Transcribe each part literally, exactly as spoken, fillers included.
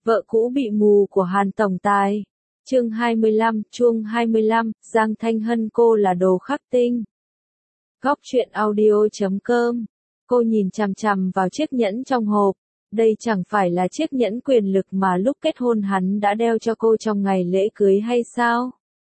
Vợ cũ bị mù của Hàn tổng tài. Chương hai mươi lăm, chuông hai mươi lăm, Giang Thanh Hân cô là đồ khắc tinh. Góc truyện audio chấm com. Cô nhìn chằm chằm vào chiếc nhẫn trong hộp. Đây chẳng phải là chiếc nhẫn quyền lực mà lúc kết hôn hắn đã đeo cho cô trong ngày lễ cưới hay sao?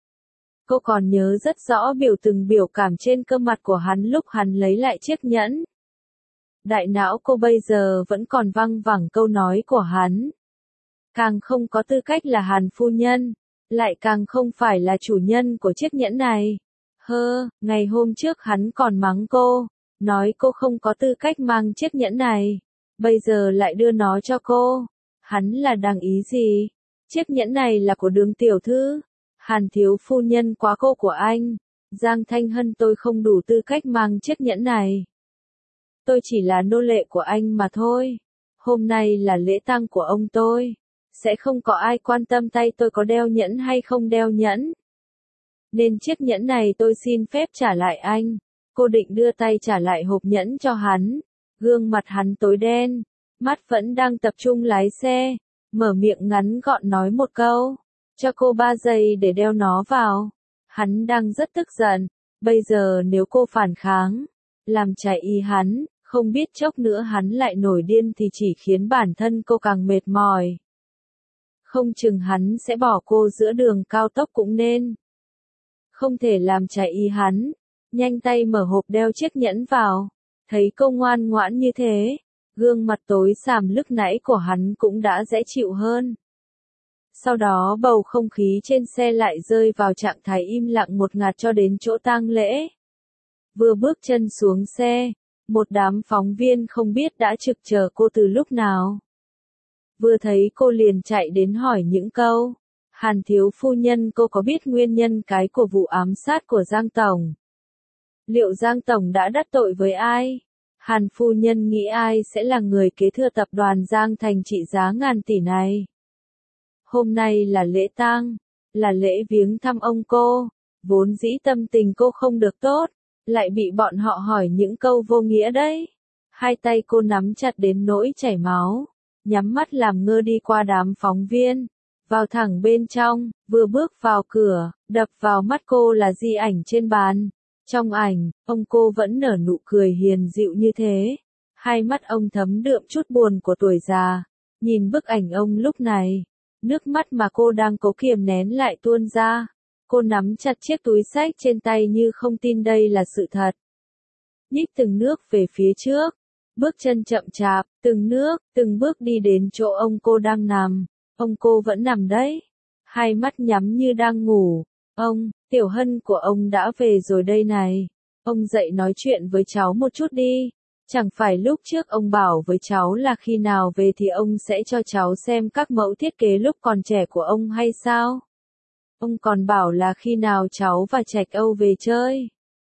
Cô còn nhớ rất rõ biểu từng biểu cảm trên cơ mặt của hắn lúc hắn lấy lại chiếc nhẫn. Đại não cô bây giờ vẫn còn văng vẳng câu nói của hắn. Càng không có tư cách là Hàn phu nhân, lại càng không phải là chủ nhân của chiếc nhẫn này. Hơ, ngày hôm trước hắn còn mắng cô, nói cô không có tư cách mang chiếc nhẫn này. Bây giờ lại đưa nó cho cô. Hắn là đằng ý gì? Chiếc nhẫn này là của Đường tiểu thư. Hàn thiếu phu nhân quá cô của anh. Giang Thanh Hân, tôi không đủ tư cách mang chiếc nhẫn này. Tôi chỉ là nô lệ của anh mà thôi. Hôm nay là lễ tang của ông tôi. Sẽ không có ai quan tâm tay tôi có đeo nhẫn hay không đeo nhẫn. Nên chiếc nhẫn này tôi xin phép trả lại anh. Cô định đưa tay trả lại hộp nhẫn cho hắn. Gương mặt hắn tối đen. Mắt vẫn đang tập trung lái xe. Mở miệng ngắn gọn nói một câu. Cho cô ba giây để đeo nó vào. Hắn đang rất tức giận. Bây giờ nếu cô phản kháng, làm trái ý hắn, không biết chốc nữa hắn lại nổi điên thì chỉ khiến bản thân cô càng mệt mỏi. Không chừng hắn sẽ bỏ cô giữa đường cao tốc cũng nên. Không thể làm trái ý hắn. Nhanh tay mở hộp đeo chiếc nhẫn vào. Thấy cô ngoan ngoãn như thế, gương mặt tối sầm lúc nãy của hắn cũng đã dễ chịu hơn. Sau đó bầu không khí trên xe lại rơi vào trạng thái im lặng ngột ngạt cho đến chỗ tang lễ. Vừa bước chân xuống xe, một đám phóng viên không biết đã trực chờ cô từ lúc nào. Vừa thấy cô liền chạy đến hỏi những câu. Hàn thiếu phu nhân, cô có biết nguyên nhân cái của vụ ám sát của Giang Tổng? Liệu Giang Tổng đã đắc tội với ai? Hàn phu nhân nghĩ ai sẽ là người kế thừa tập đoàn Giang Thành trị giá ngàn tỷ này? Hôm nay là lễ tang, là lễ viếng thăm ông cô. Vốn dĩ tâm tình cô không được tốt, lại bị bọn họ hỏi những câu vô nghĩa đấy. Hai tay cô nắm chặt đến nỗi chảy máu. Nhắm mắt làm ngơ đi qua đám phóng viên, vào thẳng bên trong, vừa bước vào cửa, đập vào mắt cô là di ảnh trên bàn. Trong ảnh, ông cô vẫn nở nụ cười hiền dịu như thế. Hai mắt ông thấm đượm chút buồn của tuổi già. Nhìn bức ảnh ông lúc này, nước mắt mà cô đang cố kiềm nén lại tuôn ra. Cô nắm chặt chiếc túi xách trên tay như không tin đây là sự thật. Nhích từng nước về phía trước. Bước chân chậm chạp, từng nước, từng bước đi đến chỗ ông cô đang nằm. Ông cô vẫn nằm đấy. Hai mắt nhắm như đang ngủ. Ông, Tiểu Hân của ông đã về rồi đây này. Ông dậy nói chuyện với cháu một chút đi. Chẳng phải lúc trước ông bảo với cháu là khi nào về thì ông sẽ cho cháu xem các mẫu thiết kế lúc còn trẻ của ông hay sao? Ông còn bảo là khi nào cháu và Trạch Âu về chơi,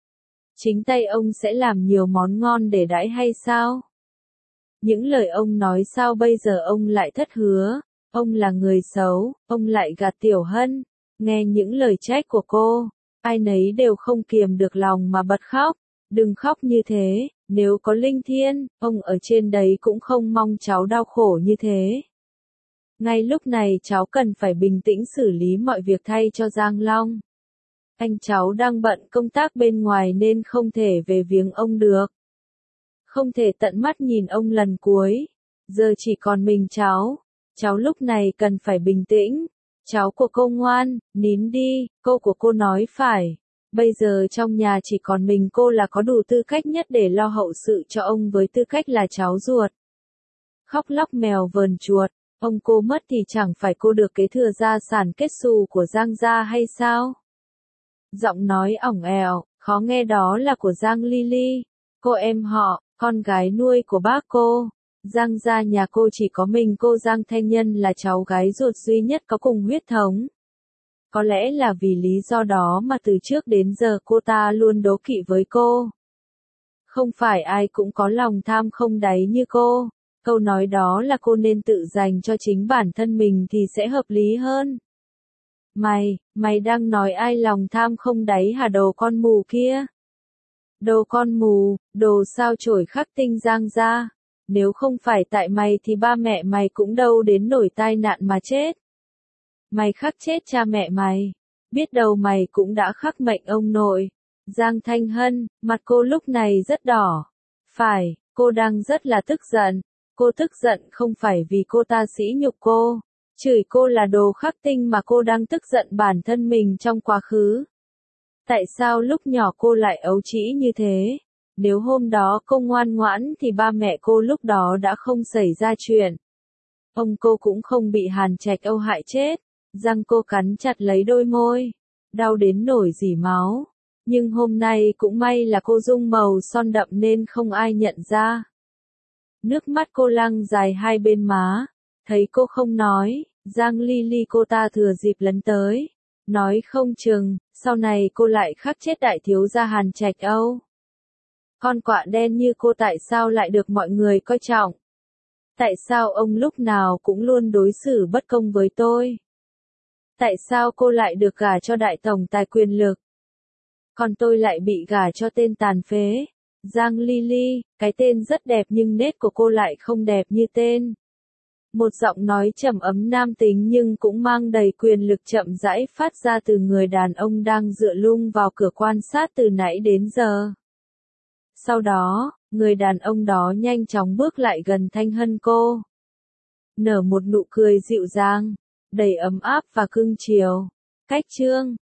chính tay ông sẽ làm nhiều món ngon để đãi hay sao? Những lời ông nói sao bây giờ ông lại thất hứa? Ông là người xấu, ông lại gạt Tiểu Hân. Nghe những lời trách của cô, ai nấy đều không kiềm được lòng mà bật khóc. Đừng khóc như thế, nếu có linh thiêng, ông ở trên đấy cũng không mong cháu đau khổ như thế. Ngay lúc này cháu cần phải bình tĩnh xử lý mọi việc thay cho Giang Long. Anh cháu đang bận công tác bên ngoài nên không thể về viếng ông được. Không thể tận mắt nhìn ông lần cuối. Giờ chỉ còn mình cháu. Cháu lúc này cần phải bình tĩnh. Cháu của cô ngoan, nín đi, cô của cô nói phải. Bây giờ trong nhà chỉ còn mình cô là có đủ tư cách nhất để lo hậu sự cho ông với tư cách là cháu ruột. Khóc lóc mèo vờn chuột. Ông cô mất thì chẳng phải cô được kế thừa gia sản kết xù của Giang gia hay sao? Giọng nói ỏng ẻo, khó nghe đó là của Giang Ly Ly, cô em họ, con gái nuôi của bác cô. Giang gia nhà cô chỉ có mình cô Giang Thanh Nhân là cháu gái ruột duy nhất có cùng huyết thống. Có lẽ là vì lý do đó mà từ trước đến giờ cô ta luôn đố kỵ với cô. Không phải ai cũng có lòng tham không đáy như cô. Câu nói đó là cô nên tự dành cho chính bản thân mình thì sẽ hợp lý hơn. Mày, mày đang nói ai lòng tham không đáy hả đồ con mù kia? Đồ con mù, đồ sao chổi khắc tinh Giang gia. Nếu không phải tại mày thì ba mẹ mày cũng đâu đến nổi tai nạn mà chết. Mày khắc chết cha mẹ mày. Biết đâu mày cũng đã khắc mệnh ông nội. Giang Thanh Hân, mặt cô lúc này rất đỏ. Phải, cô đang rất là tức giận. Cô tức giận không phải vì cô ta sỉ nhục cô, chửi cô là đồ khắc tinh mà cô đang tức giận bản thân mình trong quá khứ. Tại sao lúc nhỏ cô lại ấu trĩ như thế? Nếu hôm đó cô ngoan ngoãn thì ba mẹ cô lúc đó đã không xảy ra chuyện. Ông cô cũng không bị Hàn Trạch Âu hại chết. Răng cô cắn chặt lấy đôi môi, đau đến nổi rỉ máu. Nhưng hôm nay cũng may là cô dung màu son đậm nên không ai nhận ra. Nước mắt cô lăn dài hai bên má. Thấy cô không nói, Giang Ly Ly cô ta thừa dịp lấn tới. Nói không chừng, sau này cô lại khắc chết đại thiếu gia Hàn Trạch Âu. Con quạ đen như cô tại sao lại được mọi người coi trọng? Tại sao ông lúc nào cũng luôn đối xử bất công với tôi? Tại sao cô lại được gả cho đại tổng tài quyền lực? Còn tôi lại bị gả cho tên tàn phế. Giang Ly Ly, cái tên rất đẹp nhưng nết của cô lại không đẹp như tên. Một giọng nói trầm ấm nam tính nhưng cũng mang đầy quyền lực chậm rãi phát ra từ người đàn ông đang dựa lưng vào cửa quan sát từ nãy đến giờ. Sau đó, người đàn ông đó nhanh chóng bước lại gần Thanh Hân cô. Nở một nụ cười dịu dàng, đầy ấm áp và cưng chiều. Cách chương